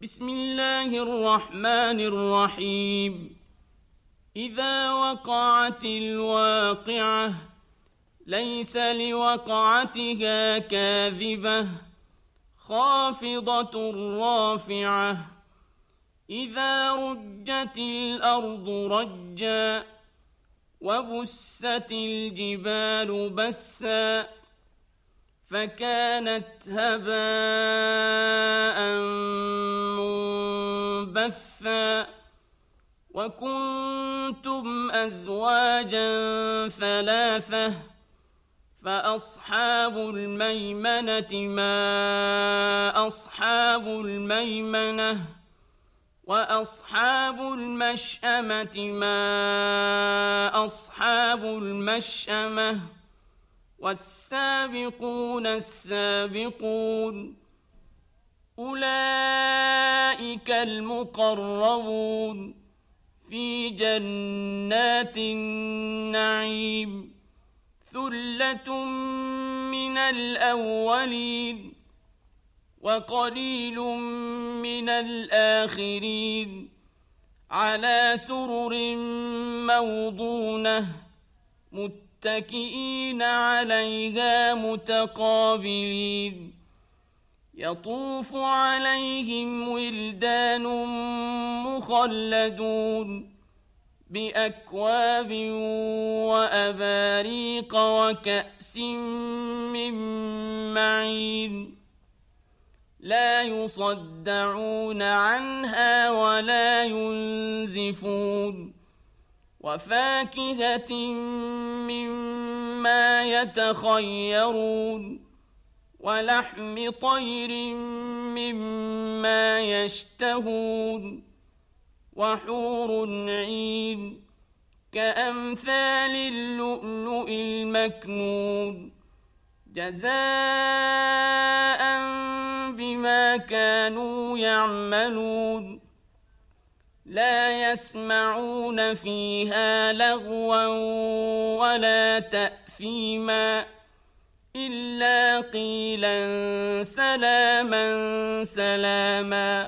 بسم الله الرحمن الرحيم. إذا وقعت الواقعة ليس لوقعتها كاذبة خافضة رافعة إذا رجت الأرض رجا وبست الجبال بسا فكانت هباء منبثا وكنتم أزواجا ثلاثة فأصحاب الميمنة ما أصحاب الميمنة وأصحاب المشأمة ما أصحاب المشأمة والسابقون السابقون أولئك المقربون في جنات النعيم ثلة من الأولين وقليل من الآخرين على سرر موضونة متكئين عليها متقابلين يطوف عليهم ولدان مخلدون بأكواب وأباريق وكأس من معين لا يصدعون عنها ولا ينزفون وفاكهة مما يتخيرون ولحم طير مما يشتهون وحور عين كأمثال اللؤلؤ المكنون جزاء بما كانوا يعملون لا يسمعون فيها لغوا ولا تأثيما إلا قيلا سلاما سلاما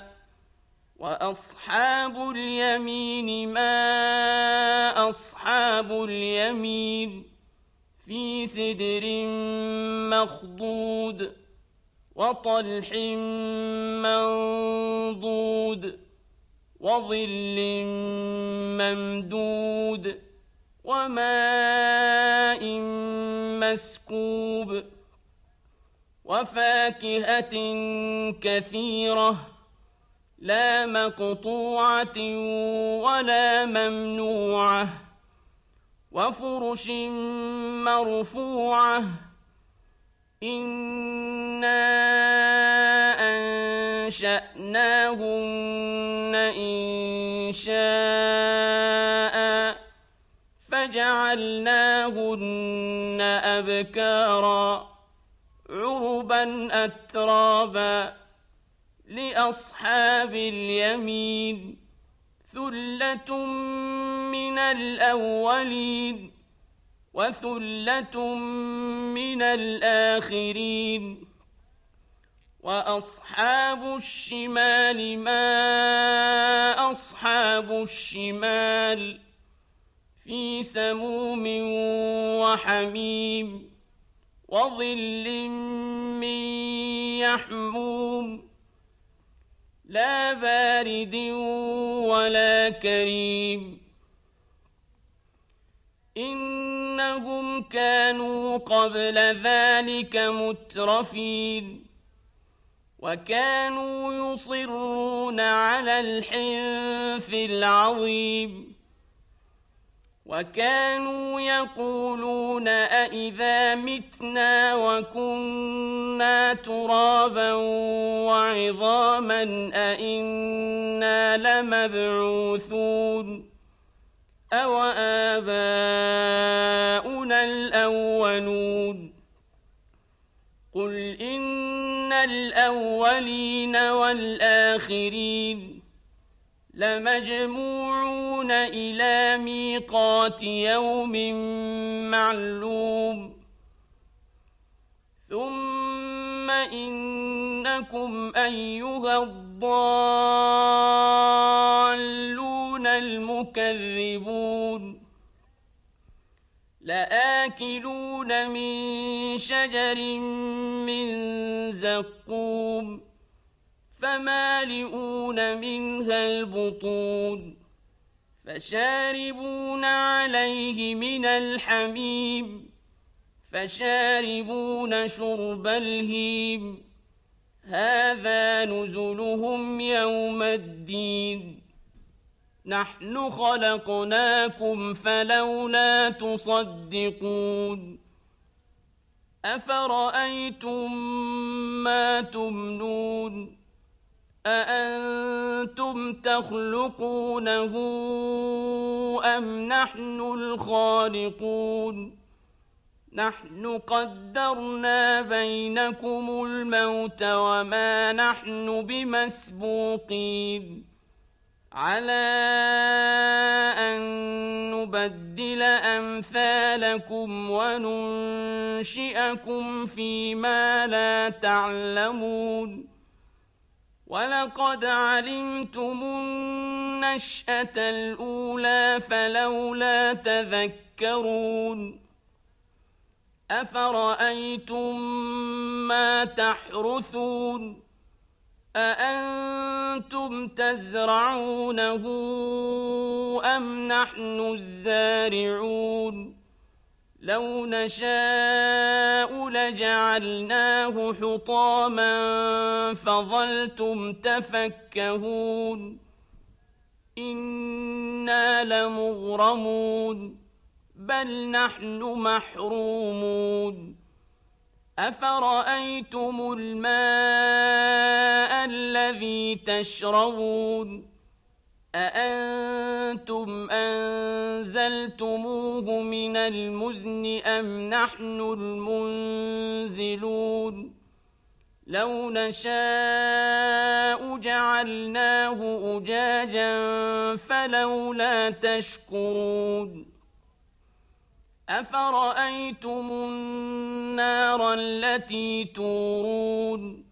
وأصحاب اليمين ما أصحاب اليمين في سدر مخضود وطلح منضود وظل ممدود وماء مسكوب وفاكهة كثيرة لا مقطوعة ولا ممنوعة وفرش مرفوعة إنا أنشأناهن إنشاء فجعلناهن أبكارا عربا أترابا لأصحاب اليمين ثلة من الأولين وثلة من الآخرين وأصحاب الشمال ما أصحاب الشمال في سموم وحميم وظل من يحموم لا بارد ولا كريم إنهم كانوا قبل ذلك مترفين وكانوا يصرون على الحنث العظيم وكانوا يقولون أإذا متنا وكنا ترابا وعظاما أإنا لمبعوثون أو آباؤنا الأولون قل إن الأولين والآخرين لمجموعون إلى ميقات يوم معلوم ثم إن إنكم أيها الضالون المكذبون لآكلون من شجر من زقوم فمالئون منها البطون فشاربون عليه من الحميم فشاربون شرب الهيم هذا نزلهم يوم الدين نحن خلقناكم فلولا تصدقون أفرأيتم ما تمنون أأنتم تخلقونه أم نحن الخالقون نحن قدرنا بينكم الموت وما نحن بمسبوقين على أن نبدل أمثالكم وننشئكم فيما لا تعلمون ولقد علمتم النشأة الأولى فلولا تذكرون أفرأيتم ما تحرثون أأنتم تزرعونه أم نحن الزارعون لو نشاء لجعلناه حطاما فظلتم تفكهون إنا لمغرمون بل نحن محرومون أفرأيتم الماء الذي تشربون أأنتم أنزلتموه من المزن أم نحن المنزلون لو نشاء جعلناه أجاجا فلولا تشكرون أفرأيتم النار التي تورون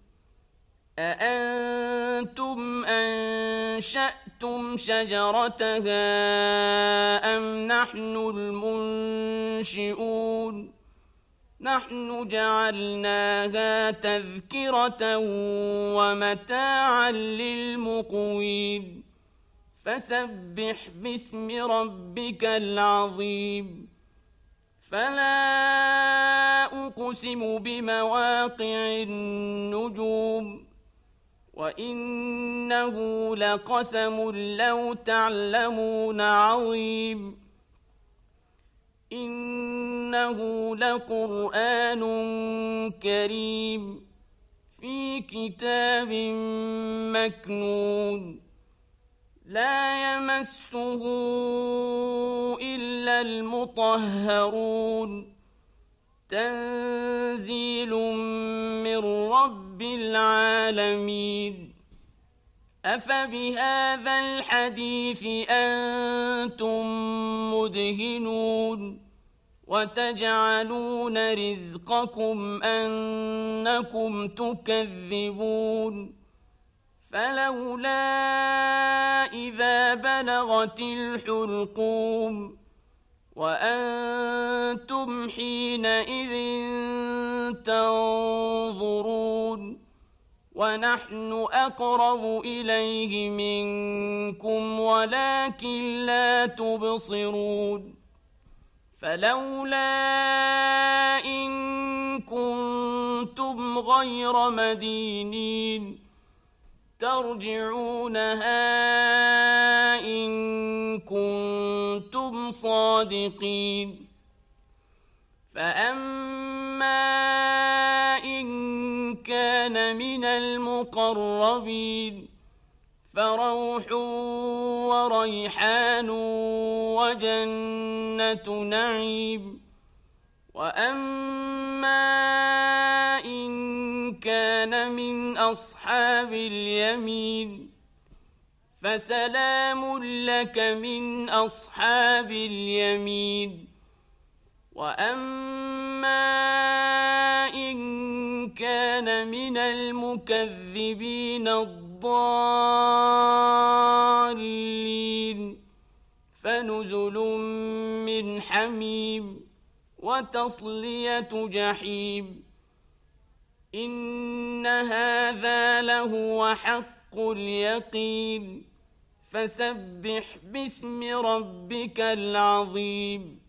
أأنتم أنشأتم شجرتها أم نحن المنشئون نحن جعلناها تذكرة ومتاعا للمقوين فسبح باسم ربك العظيم فلا أقسم بمواقع النجوم وإنه لقسم لو تعلمون عظيم إنه لقرآن كريم في كتاب مكنون لا يمسه إلا المطهرون تنزيل من رب العالمين أفبهذا الحديث أنتم مدهنون وتجعلون رزقكم أنكم تكذبون فلولا إذا بلغت الحلقوم وأنتم حينئذ تنظرون ونحن أقرب إليه منكم ولكن لا تبصرون فلولا إن كنتم غير مدينين ترجعونها إن كنتم صادقين فأما إن كان من المقربين فروح وريحان وجنة نعيم وأما إن كان من أصحاب اليمين فسلام لك من أصحاب اليمين وأما إن كان من المكذبين الضالين فنزل من حميم وتصلية جحيم إن هذا لهو حق اليقين فسبح باسم ربك العظيم